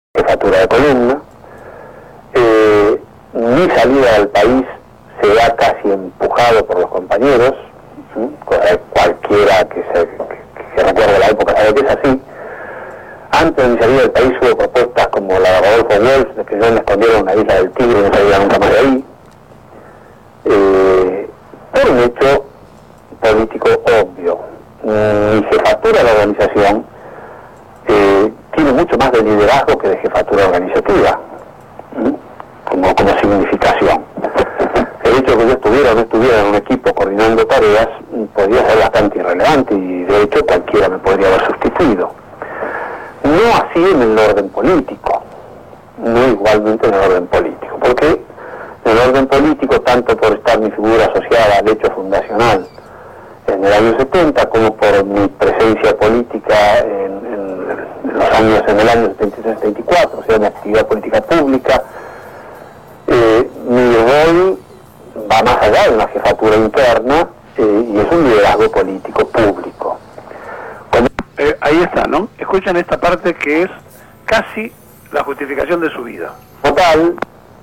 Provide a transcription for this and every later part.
jefatura de columna. Mi salida del país se da casi empujado por los compañeros, cualquiera que recuerde la época sabe que es así. Antes de mi salida del país hubo propuestas como la de Rodolfo Walsh, de que yo me escondiera en una isla del Tigre y no salía nunca más de ahí, por un hecho político obvio. Mi jefatura de la organización tiene mucho más de liderazgo que de jefatura organizativa, como significación. El hecho de que yo estuviera o no estuviera en un equipo coordinando tareas podría ser bastante irrelevante y de hecho cualquiera me podría haber sustituido. No así en el orden político, no igualmente en el orden político, porque en el orden político, tanto por estar mi figura asociada al hecho fundacional en el año 70, como por mi presencia política en los años, en el año 73-74, o sea, mi actividad política pública, mi rol va más allá de una jefatura interna y es un liderazgo político público. Ahí está, ¿no? Escuchan esta parte que es casi la justificación de su vida. Total,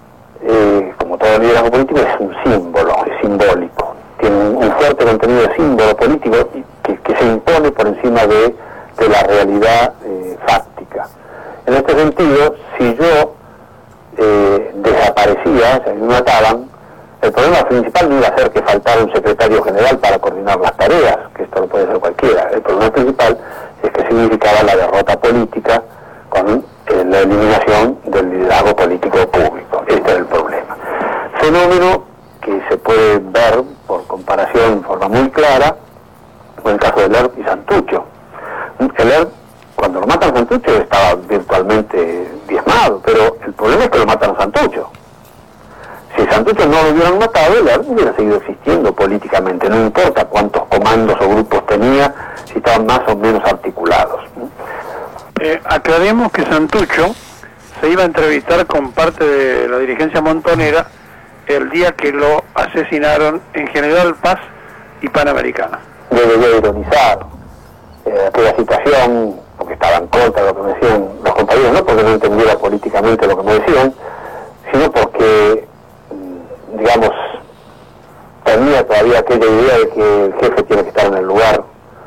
como todo liderazgo político, es un símbolo, es simbólico. Tiene un fuerte contenido de símbolo político que se impone por encima de la realidad fáctica. En este sentido, si yo desaparecía, o sea, me mataban, el problema principal no iba a ser que faltara un secretario general para coordinar las tareas, que esto lo puede hacer cualquiera. El problema principal es que significaba la derrota política con la eliminación del liderazgo político público. Este es el problema. Fenómeno que se puede ver por comparación en forma muy clara con el caso de Lerch y Santucho. Lerch, cuando lo matan a Santucho, estaba virtualmente diezmado, pero el problema es que lo matan a Santucho. Si Santucho no lo hubieran matado, Lerch hubiera seguido existiendo políticamente, no importa cuántos comandos o grupos tenía, si estaban más o menos articulados. Aclaremos que Santucho se iba a entrevistar con parte de la dirigencia montonera el día que lo asesinaron en General Paz y Panamericana. Debería ironizar aquella situación, porque estaba en contra de lo que me decían los compañeros, no porque no entendiera políticamente lo que me decían, sino porque, digamos, tenía todavía aquella idea de que el jefe tiene que estar en el lugar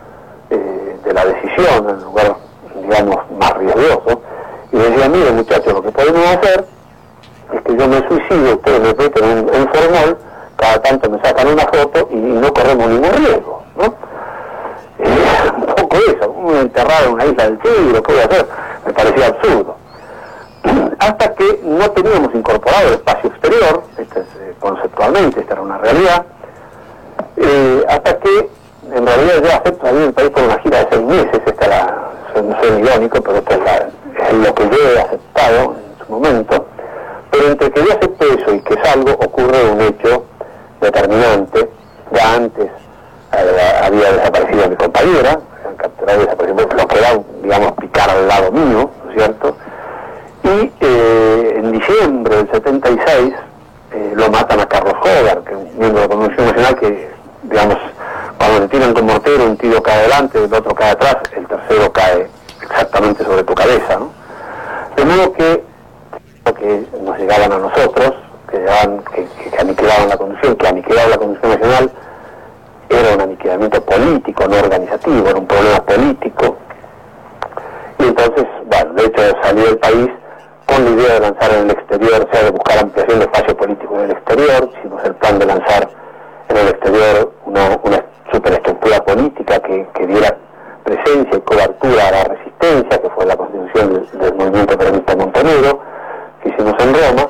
de la decisión, en el lugar, digamos, más riesgoso, y me decía, mire muchachos, lo que podemos hacer es que yo me suicido, ustedes me meten un formol, cada tanto me sacan una foto y no corremos ningún riesgo, ¿no? Un poco eso, enterrado en una isla del Tigre, ¿qué voy a hacer? Me parecía absurdo. Hasta que no teníamos incorporado el espacio exterior, conceptualmente, esta era una realidad, hasta que en realidad yo acepto salir del país por una gira de 6 meses, no soy irónico, pero esto es lo que yo he aceptado en su momento, pero entre que yo acepté eso y que salgo ocurre un hecho determinante. Ya antes había desaparecido mi compañera, habían capturado y desaparecido, lo que era, digamos, picar al lado mío, ¿no es cierto? Y en diciembre del 76 lo matan a Carlos Hogar, que es un miembro de la Convención Nacional que, digamos, cuando te tiran con mortero, un tiro cae adelante, el otro cae atrás, el tercero cae exactamente sobre tu cabeza, ¿no? De modo que nos llegaban a nosotros, que aniquilaban la Constitución, que aniquilaban la Constitución Nacional, era un aniquilamiento político, no organizativo, era un problema político. Y entonces, bueno, de hecho salí del país con la idea de lanzar en el exterior, o sea, de buscar ampliación de espacio político en el exterior. Hicimos el plan de lanzar en el exterior una superestructura política que diera presencia y cobertura a la resistencia, que fue la constitución del movimiento peronista montonero, que hicimos en Roma.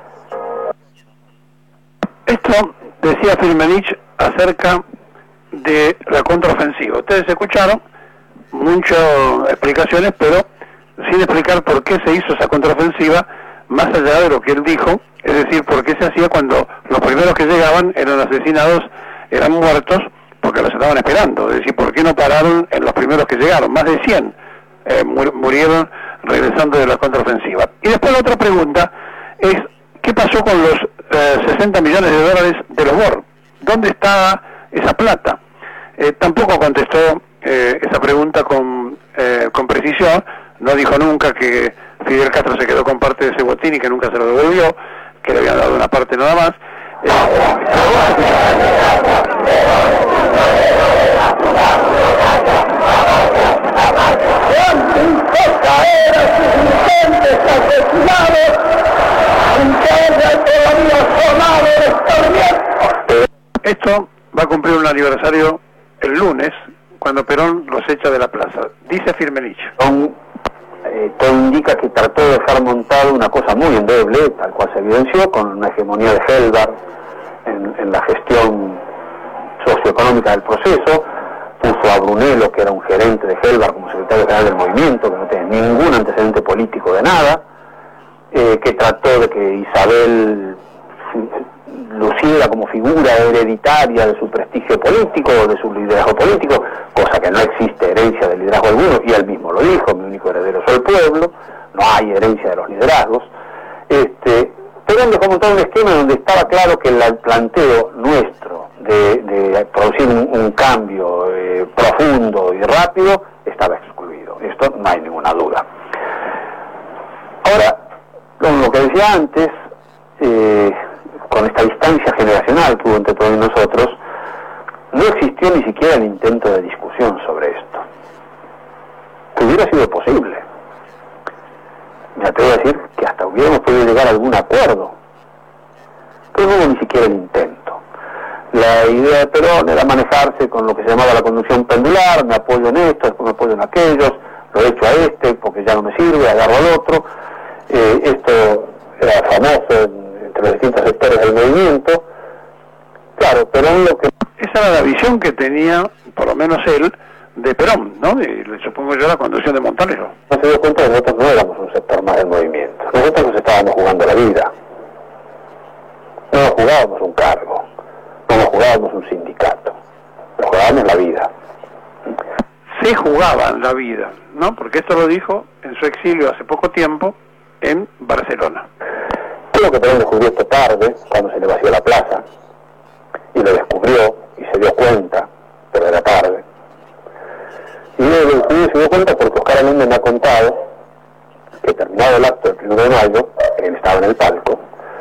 Esto decía Firmenich acerca de la contraofensiva. Ustedes escucharon muchas explicaciones, pero sin explicar por qué se hizo esa contraofensiva, más allá de lo que él dijo, es decir, por qué se hacía cuando los primeros que llegaban eran asesinados, eran muertos, porque los estaban esperando. Es decir, por qué no pararon en los primeros que llegaron. Más de 100 murieron regresando de la contraofensiva. Y después la otra pregunta es, ¿qué pasó con los 60 millones de dólares de los BOR? ¿Dónde está esa plata? Tampoco contestó esa pregunta con precisión, no dijo nunca que Fidel Castro se quedó con parte de ese botín y que nunca se lo devolvió, que le habían dado una parte nada más. Esto va a cumplir un aniversario el lunes, cuando Perón los echa de la plaza. Dice Firmenich. Todo indica que trató de dejar montado una cosa muy endeble, tal cual se evidenció, con una hegemonía de Helbar en la gestión socioeconómica del proceso. Puso a Brunello, que era un gerente de Helbar, como secretario general del movimiento, que no tenía ningún antecedente político de nada, que trató de que Isabel luciera como figura hereditaria de su prestigio político, de su liderazgo político, cosa que no existe herencia de liderazgo alguno, y él mismo lo dijo: mi único heredero es el pueblo, no hay herencia de los liderazgos. Perón dejó montado un esquema donde estaba claro que el planteo nuestro de producir un cambio profundo y rápido estaba excluido. Esto no hay ninguna duda. Ahora, con lo que decía antes, con esta distancia generacional que hubo entre todos nosotros, no existió ni siquiera el intento de discusión sobre esto, que hubiera sido posible. Me atrevo a decir que hasta hubiéramos podido llegar a algún acuerdo, pero no hubo ni siquiera el intento. La idea de Perón era manejarse con lo que se llamaba la conducción pendular: me apoyo en esto, después me apoyo en aquellos, lo echo a este porque ya no me sirve, agarro al otro. Esto era famoso entre los distintos sectores del movimiento. Claro, Perón lo que... Esa era la visión que tenía, por lo menos él, de Perón, ¿no? Y supongo yo la conducción de Montanero. No se dio cuenta que nosotros no éramos un sector más del movimiento. Nosotros nos estábamos jugando la vida. No nos jugábamos un cargo, no nos jugábamos un sindicato, nos jugábamos la vida. Se jugaban la vida, ¿no? Porque esto lo dijo en su exilio hace poco tiempo en Barcelona. Creo que Perón descubrió esto tarde, cuando se le vació la plaza, y lo descubrió y se dio cuenta, pero era tarde. Y lo descubrió y se dio cuenta porque Oscar Allende me ha contado que, terminado el acto del 1 de mayo, él estaba en el palco,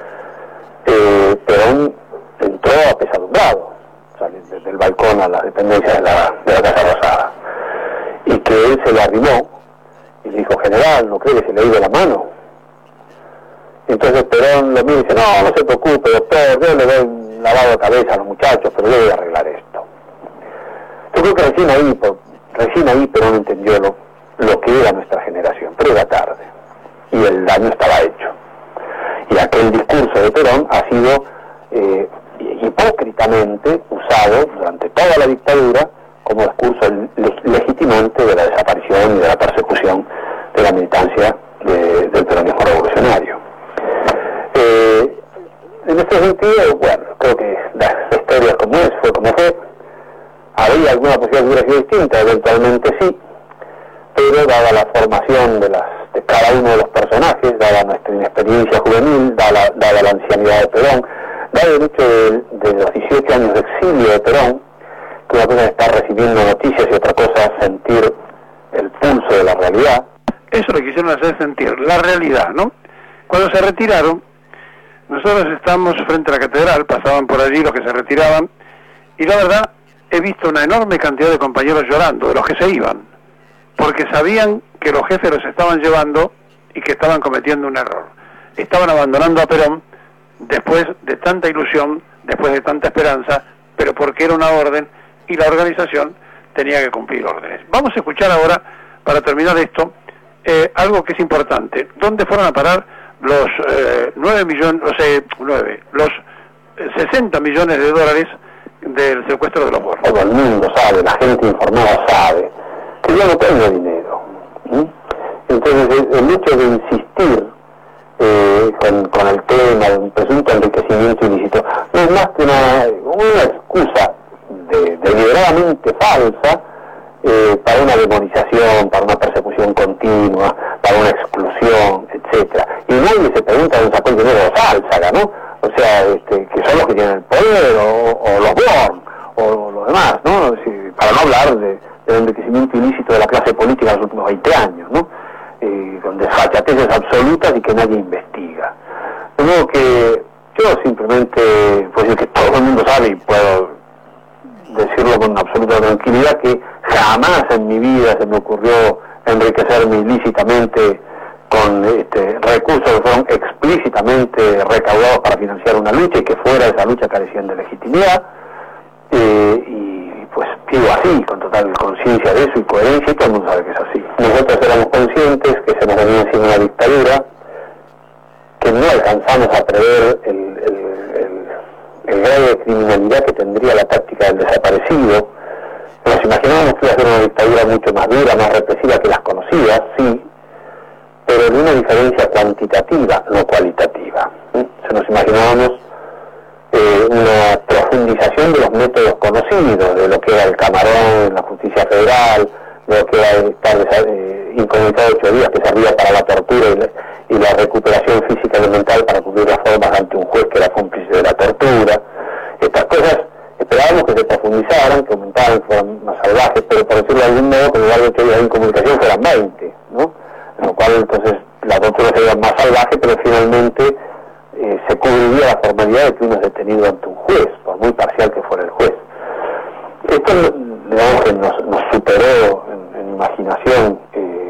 Perón entró apesadumbrado, salió desde el balcón a las dependencias de la Casa Rosada, y que él se le arrimó y le dijo: general, ¿no cree que se le ha ido la mano? Entonces Perón lo mira y dice: no se preocupe, doctor, yo le doy un lavado de cabeza a los muchachos, pero yo voy a arreglar esto. Yo creo que recién ahí Perón entendió lo que era nuestra generación, pero era tarde, y el daño estaba hecho. Y aquel discurso de Perón ha sido hipócritamente usado durante toda la dictadura como discurso legitimante de la desaparición y de la persecución de la militancia del peronismo revolucionario. En este sentido, bueno, creo que la historia fue como fue. Había alguna posibilidad que hubiera sido distinta, eventualmente sí, pero dada la formación de cada uno de los personajes, dada nuestra inexperiencia juvenil, dada la ancianidad de Perón, dado el hecho de los 18 años de exilio de Perón, que una cosa es estar recibiendo noticias y otra cosa es sentir el pulso de la realidad. Eso le quisieron hacer sentir, la realidad, ¿no? Cuando se retiraron, nosotros estábamos frente a la catedral, pasaban por allí los que se retiraban, y la verdad, he visto una enorme cantidad de compañeros llorando, de los que se iban, porque sabían que los jefes los estaban llevando y que estaban cometiendo un error. Estaban abandonando a Perón después de tanta ilusión, después de tanta esperanza, pero porque era una orden y la organización tenía que cumplir órdenes. Vamos a escuchar ahora, para terminar esto, algo que es importante. ¿Dónde fueron a parar los 60 millones de dólares del secuestro de los bonos? Todo el mundo sabe, la gente informada sabe que yo no tengo dinero. Entonces el hecho de insistir con el tema de un presunto enriquecimiento ilícito no es más que una excusa deliberadamente falsa para una demonización, para una persecución continua, para una exclusión, etcétera. Y nadie se pregunta dónde sacó el dinero de Sálzaga, ¿no? O sea, que son los que tienen el poder, o los Born, o los demás, ¿no? Para no hablar del enriquecimiento ilícito de la clase política en los últimos 20 años, ¿no? Con desfachateces y que nadie investiga. De modo que yo simplemente puedo decir que todo el mundo sabe, y puedo decirlo con absoluta tranquilidad, que jamás en mi vida se me ocurrió enriquecerme ilícitamente con recursos que fueron explícitamente recaudados para financiar una lucha y que fuera de esa lucha carecían de legitimidad, y pues digo así, con total conciencia de eso y coherencia, y todo el mundo sabe que es así. Nosotros éramos conscientes que se nos venía encima una dictadura, que no alcanzamos a prever el grado de criminalidad que tendría la táctica del desaparecido. Nos imaginábamos que iba a ser una dictadura mucho más dura, más represiva que las conocidas, sí, pero de una diferencia cuantitativa, no cualitativa. Se nos imaginábamos una profundización de los métodos conocidos, de lo que era el camarón, la justicia federal, de lo que era estar incomunicado 8 días, que servía para la tortura y la recuperación física y mental para cumplir las formas ante un juez que era cómplice de la tortura. Estas cosas esperábamos que se profundizaran, que aumentaran, que fueran más salvajes, pero por decirlo de algún modo, que en lugar de 8 días de incomunicación fueran 20, ¿no? En lo cual entonces la tortura sería más salvaje, pero finalmente se cubriría la formalidad de que uno es detenido ante un juez, por muy parcial que fuera el juez. Esto, digamos, que nos superó en imaginación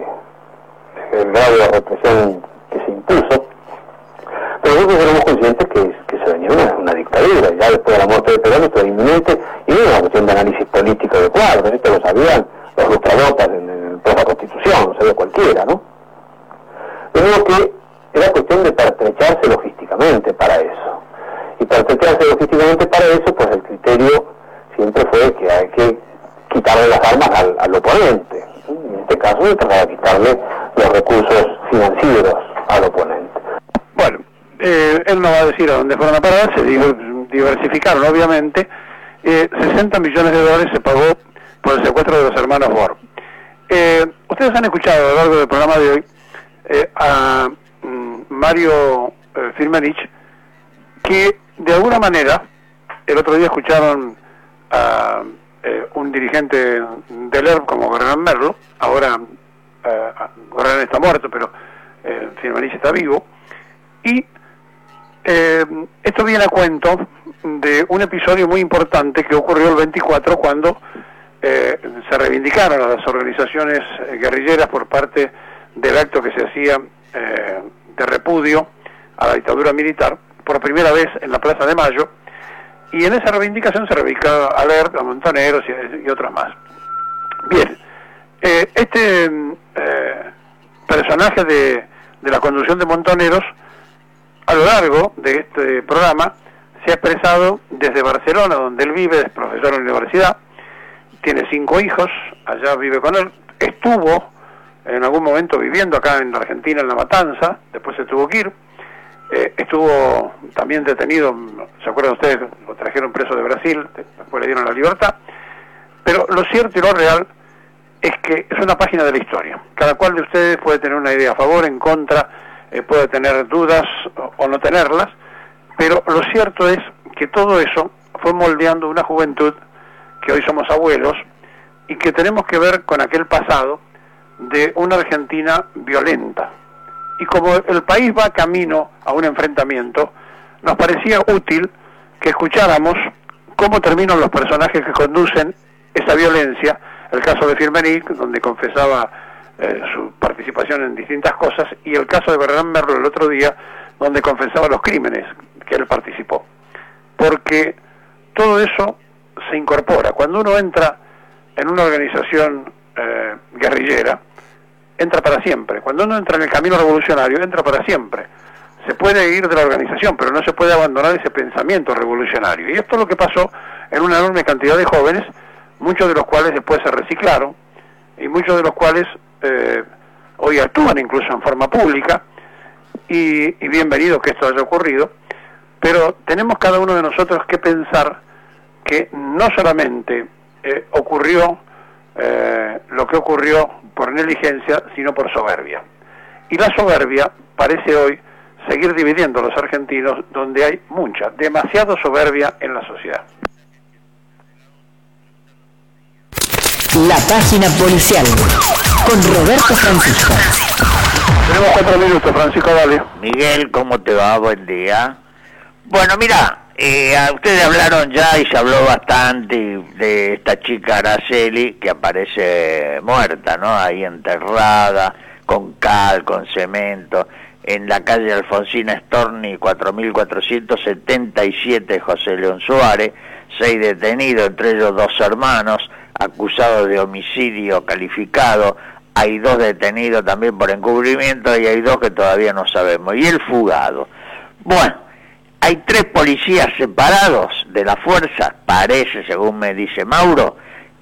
el grado de represión que se impuso, pero nosotros éramos conscientes que se venía una dictadura, ya después de la muerte de Perón esto era inminente, y no era una cuestión de análisis político de cuadros, esto lo sabían los lustrabotas en la Constitución, lo sabía cualquiera, ¿no? De modo que era cuestión de pertrecharse logísticamente para eso. Y pertrecharse logísticamente para eso, pues el criterio siempre fue que hay que quitarle las armas al oponente. En este caso se trataba de quitarle los recursos financieros al oponente. Bueno, él no va a decir a dónde fueron a parar, se diversificaron obviamente. 60 millones de dólares se pagó por el secuestro de los hermanos Bor. Ustedes han escuchado a lo largo del programa de hoy a Mario Firmenich, que de alguna manera, el otro día escucharon a un dirigente del ERP como Gorrerán Merlo, ahora Gorrerán está muerto, pero Firmenich está vivo, y esto viene a cuento de un episodio muy importante que ocurrió el 24 cuando se reivindicaron a las organizaciones guerrilleras por parte del acto que se hacía de repudio a la dictadura militar por primera vez en la Plaza de Mayo, y en esa reivindicación se reivindicaba a Lerp, a Montoneros y otros más. Bien, este personaje de la conducción de Montoneros, a lo largo de este programa, se ha expresado desde Barcelona, donde él vive, es profesor en la universidad, tiene 5 hijos, allá vive con él, estuvo en algún momento viviendo acá en la Argentina, en La Matanza, después se tuvo que ir, estuvo también detenido, ¿se acuerdan ustedes? Lo trajeron preso de Brasil, después le dieron la libertad, pero lo cierto y lo real es que es una página de la historia. Cada cual de ustedes puede tener una idea a favor, en contra, puede tener dudas o no tenerlas, pero lo cierto es que todo eso fue moldeando una juventud que hoy somos abuelos y que tenemos que ver con aquel pasado de una Argentina violenta. Y como el país va camino a un enfrentamiento, nos parecía útil que escucháramos cómo terminan los personajes que conducen esa violencia, el caso de Firmenich, donde confesaba su participación en distintas cosas, y el caso de Gorrerán Merlo el otro día, donde confesaba los crímenes que él participó. Porque todo eso se incorpora. Cuando uno entra en una organización guerrillera, entra para siempre. Cuando uno entra en el camino revolucionario, entra para siempre. Se puede ir de la organización, pero no se puede abandonar ese pensamiento revolucionario. Y esto es lo que pasó en una enorme cantidad de jóvenes, muchos de los cuales después se reciclaron, y muchos de los cuales hoy actúan incluso en forma pública, y bienvenido que esto haya ocurrido, pero tenemos cada uno de nosotros que pensar que no solamente ocurrió lo que ocurrió por negligencia, sino por soberbia. Y la soberbia parece hoy seguir dividiendo a los argentinos, donde hay mucha, demasiada soberbia en la sociedad. La página policial con Roberto Francisco. Tenemos 4 minutos, Francisco, dale. Miguel, ¿cómo te va? Buen día. Bueno, mira, ustedes hablaron ya y se habló bastante de esta chica Araceli que aparece muerta, ¿no? Ahí enterrada, con cal, con cemento, en la calle Alfonsina Storni, 4477, José León Suárez, 6 detenidos, entre ellos 2 hermanos, acusados de homicidio calificado. Hay 2 detenidos también por encubrimiento y hay 2 que todavía no sabemos. Y el fugado. Bueno, hay 3 policías separados de la fuerza, parece, según me dice Mauro.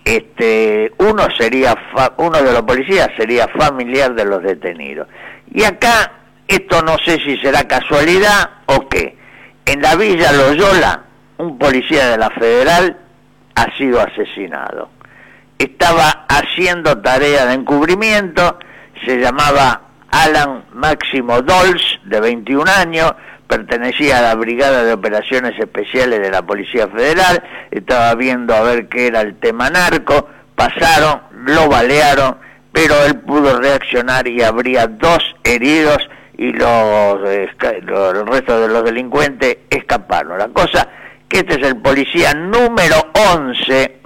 Uno de los policías sería familiar de los detenidos. Y acá, esto no sé si será casualidad o qué. En la Villa Loyola, un policía de la Federal ha sido asesinado. Estaba haciendo tarea de encubrimiento, se llamaba Alan Máximo Dols, de 21 años, pertenecía a la Brigada de Operaciones Especiales de la Policía Federal, estaba viendo a ver qué era el tema narco, pasaron, lo balearon, pero él pudo reaccionar y habría 2 heridos y el resto de los delincuentes escaparon. La cosa que este es el policía número 11,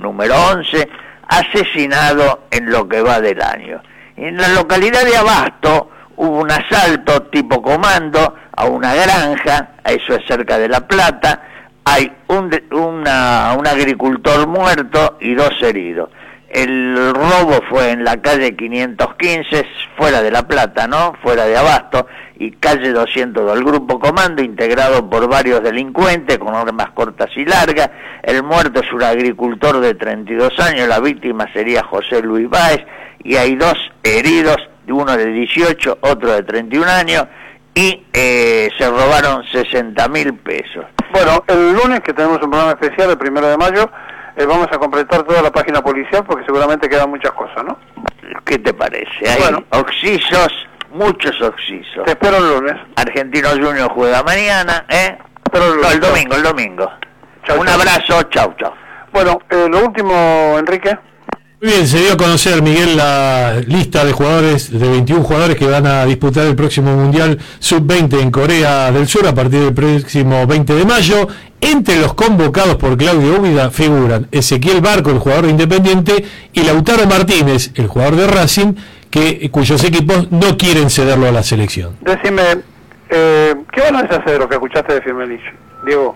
asesinado en lo que va del año. En la localidad de Abasto hubo un asalto tipo comando a una granja, eso es cerca de La Plata, hay un agricultor muerto y 2 heridos. El robo fue en la calle 515, fuera de La Plata, ¿no? Fuera de Abasto, y calle 202. El grupo comando, integrado por varios delincuentes con armas cortas y largas. El muerto es un agricultor de 32 años, la víctima sería José Luis Báez, y hay 2 heridos, uno de 18, otro de 31 años, y se robaron 60.000 pesos. Bueno, el lunes que tenemos un programa especial, el 1 de mayo, vamos a completar toda la página policial porque seguramente quedan muchas cosas, ¿no? ¿Qué te parece? Hay oxisos, muchos oxisos. Te espero el lunes. Argentinos Juniors juega mañana, ¿eh? Pero el domingo. Un chau. abrazo, chau. Bueno, lo último, Enrique. Muy bien, se dio a conocer, Miguel, la lista de jugadores, de 21 jugadores que van a disputar el próximo Mundial Sub-20 en Corea del Sur a partir del próximo 20 de mayo. Entre los convocados por Claudio Úbeda figuran Ezequiel Barco, el jugador de Independiente, y Lautaro Martínez, el jugador de Racing, cuyos equipos no quieren cederlo a la selección. Decime, ¿qué van a hacer de lo que escuchaste de Firmenich, Diego?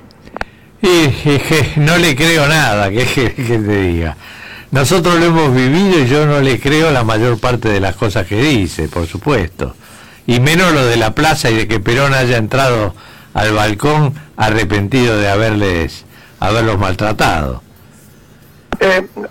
No le creo nada, que te diga. Nosotros lo hemos vivido y yo no le creo la mayor parte de las cosas que dice, por supuesto. Y menos lo de la plaza y de que Perón haya entrado al balcón arrepentido de haberlos maltratado.